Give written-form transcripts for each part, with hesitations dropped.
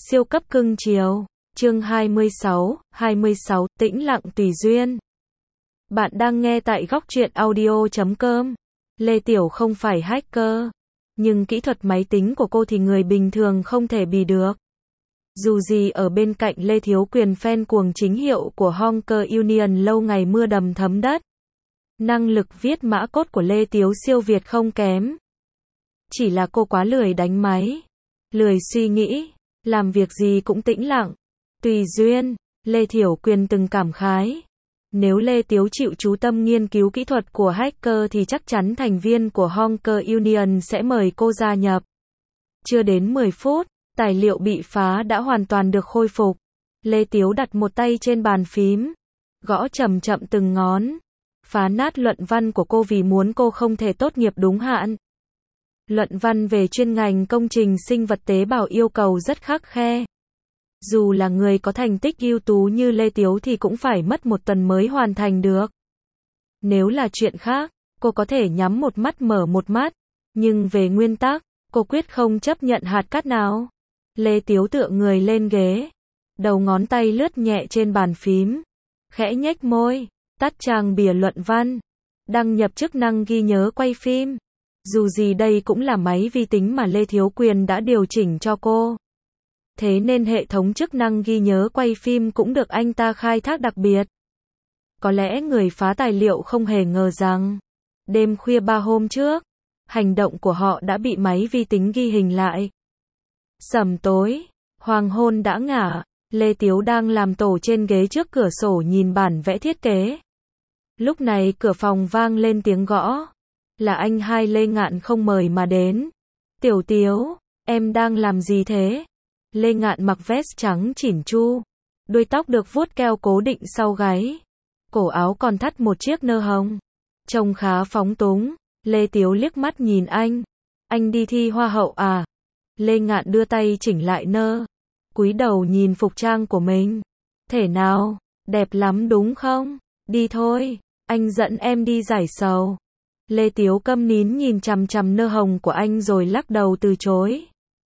Siêu cấp cưng chiều. Chương 26, tĩnh lặng tùy duyên. Bạn đang nghe tại góc truyện audio.com. Lê Tiểu không phải hacker, nhưng kỹ thuật máy tính của cô thì người bình thường không thể bì được. Dù gì ở bên cạnh Lê Thiếu Quyền fan cuồng chính hiệu của Honker Union lâu ngày mưa đầm thấm đất. Năng lực viết mã code của Lê Tiếu siêu việt không kém. Chỉ là cô quá lười đánh máy, lười suy nghĩ, làm việc gì cũng tĩnh lặng, tùy duyên. Lê Thiểu Quyền từng cảm khái, nếu Lê Tiếu chịu chú tâm nghiên cứu kỹ thuật của hacker thì chắc chắn thành viên của Honker Union sẽ mời cô gia nhập. Chưa đến 10 phút, tài liệu bị phá đã hoàn toàn được khôi phục. Lê Tiếu đặt một tay trên bàn phím, gõ chậm chậm từng ngón, phá nát luận văn của cô vì muốn cô không thể tốt nghiệp đúng hạn. Luận văn về chuyên ngành công trình sinh vật tế bào yêu cầu rất khắt khe. Dù là người có thành tích ưu tú như Lê Tiếu thì cũng phải mất một tuần mới hoàn thành được. Nếu là chuyện khác, cô có thể nhắm một mắt mở một mắt, nhưng về nguyên tắc, cô quyết không chấp nhận hạt cát nào. Lê Tiếu tựa người lên ghế, đầu ngón tay lướt nhẹ trên bàn phím, khẽ nhếch môi, tắt trang bìa luận văn, đăng nhập chức năng ghi nhớ quay phim. Dù gì đây cũng là máy vi tính mà Lê Thiếu Quyền đã điều chỉnh cho cô. Thế nên hệ thống chức năng ghi nhớ quay phim cũng được anh ta khai thác đặc biệt. Có lẽ người phá tài liệu không hề ngờ rằng, đêm khuya 3 hôm trước, hành động của họ đã bị máy vi tính ghi hình lại. Sẩm tối, hoàng hôn đã ngả, Lê Tiếu đang làm tổ trên ghế trước cửa sổ nhìn bản vẽ thiết kế. Lúc này cửa phòng vang lên tiếng gõ. Là anh hai Lê Ngạn không mời mà đến. Tiểu Tiếu, em đang làm gì thế? Lê Ngạn mặc vest trắng chỉn chu, đuôi tóc được vuốt keo cố định sau gáy, cổ áo còn thắt một chiếc nơ hồng, trông khá phóng túng. Lê Tiếu liếc mắt nhìn anh đi thi hoa hậu à? Lê Ngạn đưa tay chỉnh lại nơ, cúi đầu nhìn phục trang của mình. Thể nào, đẹp lắm đúng không? Đi thôi, anh dẫn em đi giải sầu. Lê Tiếu câm nín nhìn chằm chằm nơ hồng của anh rồi lắc đầu từ chối.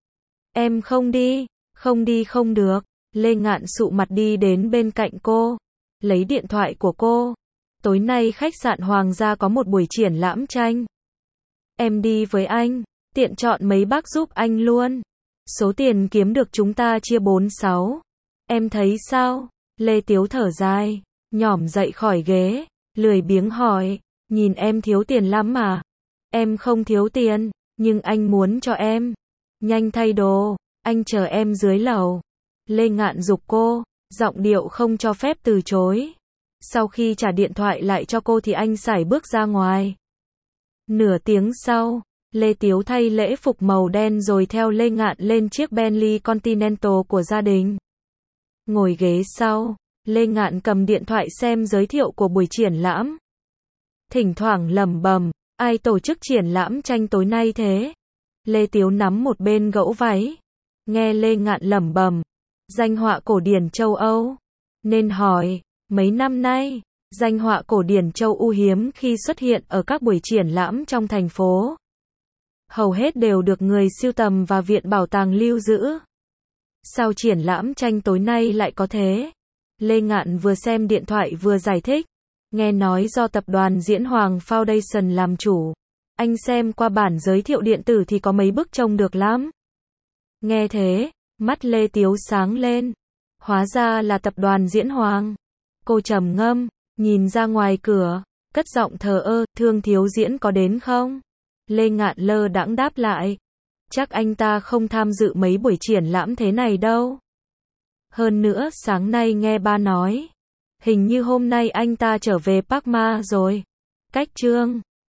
Em không đi không được. Lê Ngạn sụ mặt đi đến bên cạnh cô, lấy điện thoại của cô. Tối nay khách sạn Hoàng gia có một buổi triển lãm tranh. Em đi với anh, tiện chọn mấy bác giúp anh luôn. Số tiền kiếm được chúng ta chia 4-6. Em thấy sao? Lê Tiếu thở dài, nhỏm dậy khỏi ghế, lười biếng hỏi. Nhìn em thiếu tiền lắm mà. Em không thiếu tiền, nhưng anh muốn cho em. Nhanh thay đồ, anh chờ em dưới lầu. Lê Ngạn giục cô, giọng điệu không cho phép từ chối. Sau khi trả điện thoại lại cho cô thì anh sải bước ra ngoài. Nửa tiếng sau, Lê Tiếu thay lễ phục màu đen rồi theo Lê Ngạn lên chiếc Bentley Continental của gia đình. Ngồi ghế sau, Lê Ngạn cầm điện thoại xem giới thiệu của buổi triển lãm. Thỉnh thoảng lẩm bẩm, ai tổ chức triển lãm tranh tối nay thế? Lê Tiếu nắm một bên gẫu váy, nghe Lê Ngạn lẩm bẩm, danh họa cổ điển châu Âu. Nên hỏi, mấy năm nay, danh họa cổ điển châu Âu hiếm khi xuất hiện ở các buổi triển lãm trong thành phố. Hầu hết đều được người sưu tầm và viện bảo tàng lưu giữ. Sao triển lãm tranh tối nay lại có thế? Lê Ngạn vừa xem điện thoại vừa giải thích. Nghe nói do tập đoàn Diễn Hoàng Foundation làm chủ. Anh xem qua bản giới thiệu điện tử thì có mấy bức trông được lắm. Nghe thế, mắt Lê Tiếu sáng lên. Hóa ra là tập đoàn Diễn Hoàng. Cô trầm ngâm, nhìn ra ngoài cửa, cất giọng thờ ơ, Thương Thiếu Diễn có đến không? Lê Ngạn lơ đãng đáp lại. Chắc anh ta không tham dự mấy buổi triển lãm thế này đâu. Hơn nữa sáng nay nghe ba nói. Hình như hôm nay anh ta trở về Park Ma rồi. Cách chương